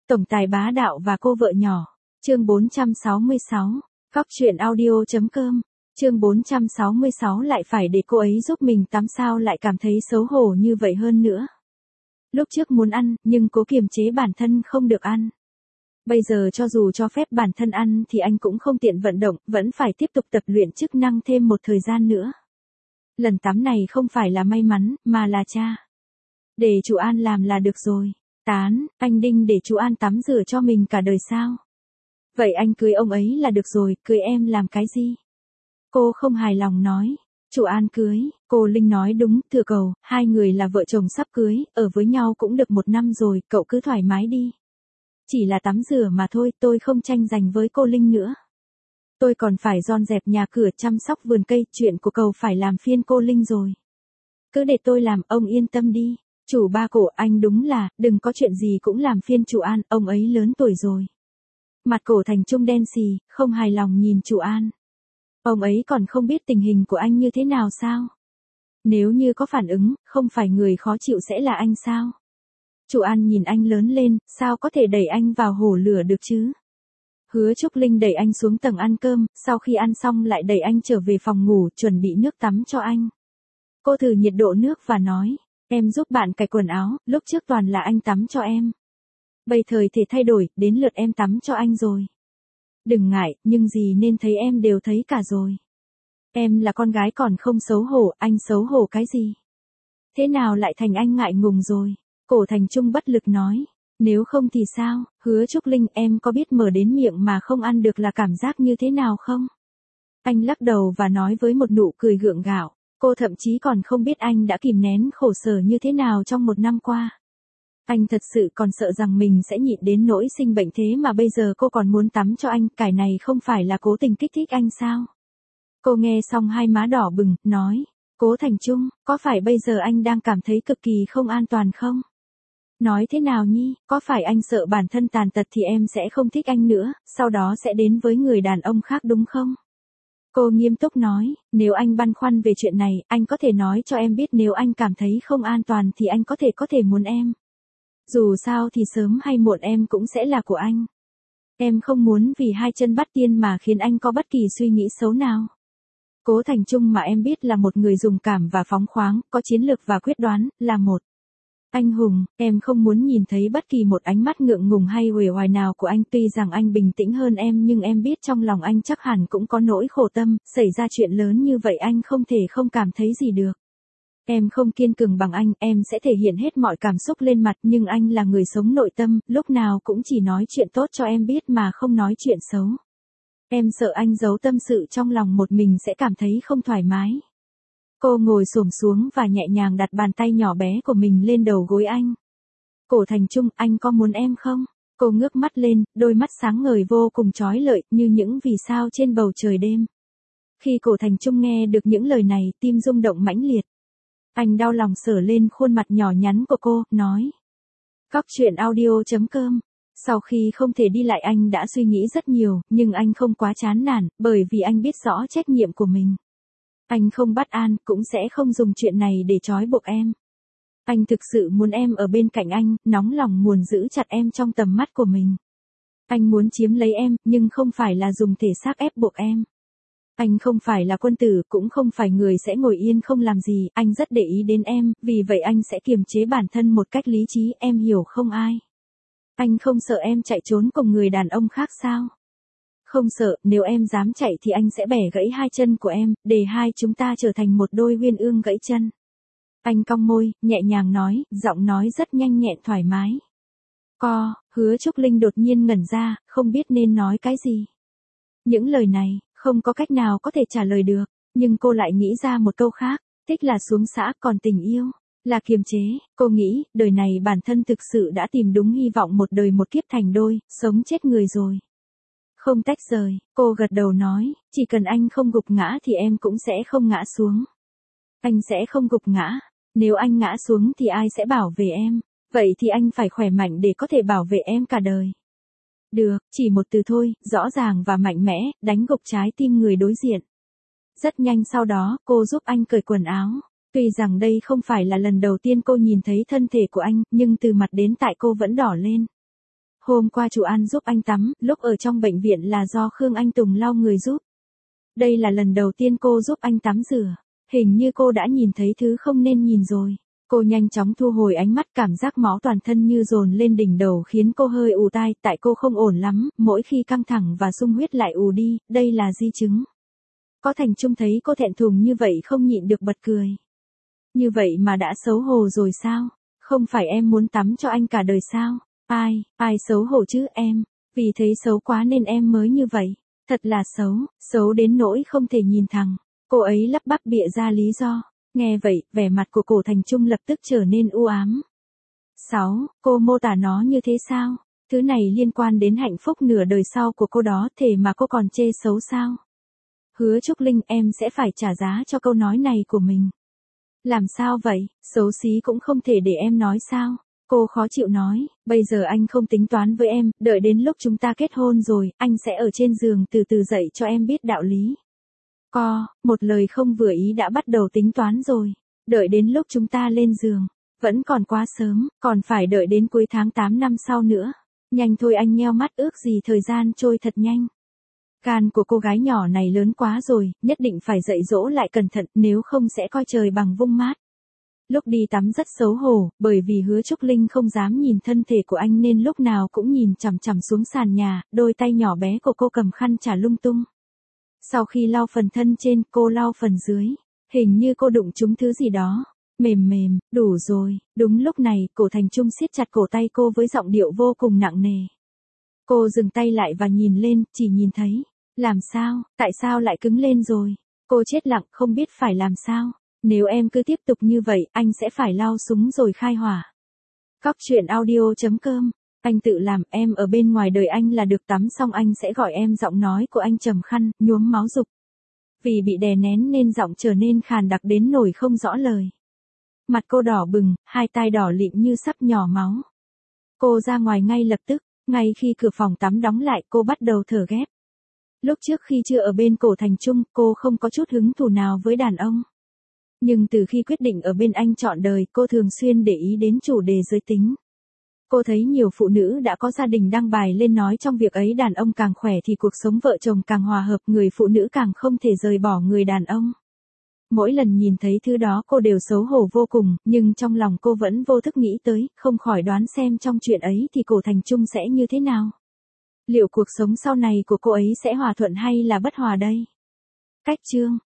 Tổng tài bá đạo và cô vợ nhỏ. Chương 466. Cóc truyện audio.com. Chương 466 lại phải để cô ấy giúp mình tắm sao lại cảm thấy xấu hổ như vậy hơn nữa. Lúc trước muốn ăn, nhưng cố kiềm chế bản thân không được ăn. Bây giờ cho dù cho phép bản thân ăn thì anh cũng không tiện vận động, vẫn phải tiếp tục tập luyện chức năng thêm một thời gian nữa. Lần tắm này không phải là may mắn, mà là cha. Để chú An làm là được rồi. Tán, anh Đinh để chú An tắm rửa cho mình cả đời sao? Vậy anh cưới ông ấy là được rồi, cưới em làm cái gì? Cô không hài lòng nói. Chú An cưới, cô Linh nói đúng, Thừa Cầu, hai người là vợ chồng sắp cưới, ở với nhau cũng được 1 năm rồi, cậu cứ thoải mái đi. Chỉ là tắm rửa mà thôi, tôi không tranh giành với cô Linh nữa. Tôi còn phải dọn dẹp nhà cửa, chăm sóc vườn cây, chuyện của cậu phải làm phiên cô Linh rồi. Cứ để tôi làm, ông yên tâm đi. Chủ Ba Cổ, anh đúng là, đừng có chuyện gì cũng làm phiên chủ An, ông ấy lớn tuổi rồi. Mặt Cổ Thành Trung đen xì, không hài lòng nhìn chủ An. Ông ấy còn không biết tình hình của anh như thế nào sao? Nếu như có phản ứng, không phải người khó chịu sẽ là anh sao? Chủ An nhìn anh lớn lên, sao có thể đẩy anh vào hổ lửa được chứ? Hứa Trúc Linh đẩy anh xuống tầng ăn cơm, sau khi ăn xong lại đẩy anh trở về phòng ngủ, chuẩn bị nước tắm cho anh. Cô thử nhiệt độ nước và nói, em giúp bạn cài quần áo, lúc trước toàn là anh tắm cho em. Bây thời thể thay đổi, đến lượt em tắm cho anh rồi. Đừng ngại, nhưng gì nên thấy em đều thấy cả rồi. Em là con gái còn không xấu hổ, anh xấu hổ cái gì? Thế nào lại thành anh ngại ngùng rồi? Cổ Thành Trung bất lực nói. Nếu không thì sao? Hứa Trúc Linh, em có biết mở đến miệng mà không ăn được là cảm giác như thế nào không? Anh lắc đầu và nói với một nụ cười gượng gạo. Cô thậm chí còn không biết anh đã kìm nén khổ sở như thế nào trong 1 năm qua. Anh thật sự còn sợ rằng mình sẽ nhịn đến nỗi sinh bệnh, thế mà bây giờ cô còn muốn tắm cho anh, cái này không phải là cố tình kích thích anh sao? Cô nghe xong hai má đỏ bừng, nói, Cố Thành Trung, có phải bây giờ anh đang cảm thấy cực kỳ không an toàn không? Nói thế nào nhi, có phải anh sợ bản thân tàn tật thì em sẽ không thích anh nữa, sau đó sẽ đến với người đàn ông khác đúng không? Cô nghiêm túc nói, nếu anh băn khoăn về chuyện này, anh có thể nói cho em biết, nếu anh cảm thấy không an toàn thì anh có thể muốn em. Dù sao thì sớm hay muộn em cũng sẽ là của anh. Em không muốn vì 2 chân bắt tiên mà khiến anh có bất kỳ suy nghĩ xấu nào. Cố Thành Trung mà em biết là một người dũng cảm và phóng khoáng, có chiến lược và quyết đoán, là một anh hùng. Em không muốn nhìn thấy bất kỳ một ánh mắt ngượng ngùng hay uể oải nào của anh. Tuy rằng anh bình tĩnh hơn em nhưng em biết trong lòng anh chắc hẳn cũng có nỗi khổ tâm, xảy ra chuyện lớn như vậy anh không thể không cảm thấy gì được. Em không kiên cường bằng anh, em sẽ thể hiện hết mọi cảm xúc lên mặt, nhưng anh là người sống nội tâm, lúc nào cũng chỉ nói chuyện tốt cho em biết mà không nói chuyện xấu. Em sợ anh giấu tâm sự trong lòng một mình sẽ cảm thấy không thoải mái. Cô ngồi xổm xuống và nhẹ nhàng đặt bàn tay nhỏ bé của mình lên đầu gối anh. Cổ Thành Trung, anh có muốn em không? Cô ngước mắt lên, đôi mắt sáng ngời vô cùng chói lọi, như những vì sao trên bầu trời đêm. Khi Cổ Thành Trung nghe được những lời này, tim rung động mãnh liệt. Anh đau lòng sờ lên khuôn mặt nhỏ nhắn của cô, nói. Cóc truyện audio.com. Sau khi không thể đi lại anh đã suy nghĩ rất nhiều, nhưng anh không quá chán nản, bởi vì anh biết rõ trách nhiệm của mình. Anh không bắt an, cũng sẽ không dùng chuyện này để trói buộc em. Anh thực sự muốn em ở bên cạnh anh, nóng lòng muốn giữ chặt em trong tầm mắt của mình. Anh muốn chiếm lấy em, nhưng không phải là dùng thể xác ép buộc em. Anh không phải là quân tử, cũng không phải người sẽ ngồi yên không làm gì, anh rất để ý đến em, vì vậy anh sẽ kiềm chế bản thân một cách lý trí, em hiểu không ai? Anh không sợ em chạy trốn cùng người đàn ông khác sao? Không sợ, nếu em dám chạy thì anh sẽ bẻ gãy 2 chân của em, để hai chúng ta trở thành một đôi uyên ương gãy chân. Anh cong môi, nhẹ nhàng nói, giọng nói rất nhanh nhẹn thoải mái. Hứa Trúc Linh đột nhiên ngẩn ra, không biết nên nói cái gì. Những lời này, không có cách nào có thể trả lời được, nhưng cô lại nghĩ ra một câu khác, thích là xuống xã, còn tình yêu là kiềm chế. Cô nghĩ, đời này bản thân thực sự đã tìm đúng hy vọng một đời một kiếp thành đôi, sống chết người rồi. Không tách rời, cô gật đầu nói, chỉ cần anh không gục ngã thì em cũng sẽ không ngã xuống. Anh sẽ không gục ngã, nếu anh ngã xuống thì ai sẽ bảo vệ em, vậy thì anh phải khỏe mạnh để có thể bảo vệ em cả đời. Được, chỉ một từ thôi, rõ ràng và mạnh mẽ, đánh gục trái tim người đối diện. Rất nhanh sau đó, cô giúp anh cởi quần áo. Tuy rằng đây không phải là lần đầu tiên cô nhìn thấy thân thể của anh, nhưng từ mặt đến tại cô vẫn đỏ lên. Hôm qua chủ An giúp anh tắm, lúc ở trong bệnh viện là do Khương Anh Tùng lau người giúp. Đây là lần đầu tiên cô giúp anh tắm rửa. Hình như cô đã nhìn thấy thứ không nên nhìn rồi. Cô nhanh chóng thu hồi ánh mắt, cảm giác máu toàn thân như dồn lên đỉnh đầu khiến cô hơi ù tai, tại cô không ổn lắm, mỗi khi căng thẳng và sung huyết lại ù đi, đây là di chứng. Có Thành Trung thấy cô thẹn thùng như vậy không nhịn được bật cười. Như vậy mà đã xấu hổ rồi sao? Không phải em muốn tắm cho anh cả đời sao? Ai xấu hổ chứ em? Vì thấy xấu quá nên em mới như vậy. Thật là xấu, xấu đến nỗi không thể nhìn thẳng. Cô ấy lắp bắp bịa ra lý do. Nghe vậy, vẻ mặt của Cổ Thành Trung lập tức trở nên u ám. 6. Cô mô tả nó như thế sao? Thứ này liên quan đến hạnh phúc nửa đời sau của cô đó, thế mà cô còn chê xấu sao? Hứa Trúc Linh, em sẽ phải trả giá cho câu nói này của mình. Làm sao vậy, xấu xí cũng không thể để em nói sao? Cô khó chịu nói, bây giờ anh không tính toán với em, đợi đến lúc chúng ta kết hôn rồi, anh sẽ ở trên giường từ từ dạy cho em biết đạo lý. Một lời không vừa ý đã bắt đầu tính toán rồi. Đợi đến lúc chúng ta lên giường, vẫn còn quá sớm, còn phải đợi đến cuối tháng 8 năm sau nữa. Nhanh thôi, anh nheo mắt, ước gì thời gian trôi thật nhanh. Gan của cô gái nhỏ này lớn quá rồi, nhất định phải dạy dỗ lại cẩn thận, nếu không sẽ coi trời bằng vung mát. Lúc đi tắm rất xấu hổ, bởi vì Hứa Trúc Linh không dám nhìn thân thể của anh nên lúc nào cũng nhìn chằm chằm xuống sàn nhà, đôi tay nhỏ bé của cô cầm khăn chả lung tung. Sau khi lau phần thân trên, cô lau phần dưới. Hình như cô đụng trúng thứ gì đó. Mềm, đủ rồi. Đúng lúc này, Cổ Thành Trung siết chặt cổ tay cô với giọng điệu vô cùng nặng nề. Cô dừng tay lại và nhìn lên, chỉ nhìn thấy. Làm sao, tại sao lại cứng lên rồi? Cô chết lặng, không biết phải làm sao. Nếu em cứ tiếp tục như vậy, anh sẽ phải lao súng rồi khai hỏa. Cóc truyện audio.com. Anh tự làm, em ở bên ngoài đời anh là được, tắm xong anh sẽ gọi em. Giọng nói của anh trầm khăn, nhuốm máu dục. Vì bị đè nén nên giọng trở nên khàn đặc đến nỗi không rõ lời. Mặt cô đỏ bừng, hai tai đỏ lịm như sắp nhỏ máu. Cô ra ngoài ngay lập tức, ngay khi cửa phòng tắm đóng lại cô bắt đầu thở gấp. Lúc trước khi chưa ở bên Cổ Thành Trung, cô không có chút hứng thú nào với đàn ông. Nhưng từ khi quyết định ở bên anh trọn đời, cô thường xuyên để ý đến chủ đề giới tính. Cô thấy nhiều phụ nữ đã có gia đình đăng bài lên nói trong việc ấy đàn ông càng khỏe thì cuộc sống vợ chồng càng hòa hợp, người phụ nữ càng không thể rời bỏ người đàn ông. Mỗi lần nhìn thấy thứ đó cô đều xấu hổ vô cùng, nhưng trong lòng cô vẫn vô thức nghĩ tới, không khỏi đoán xem trong chuyện ấy thì Cổ Thành Trung sẽ như thế nào. Liệu cuộc sống sau này của cô ấy sẽ hòa thuận hay là bất hòa đây? Cách chương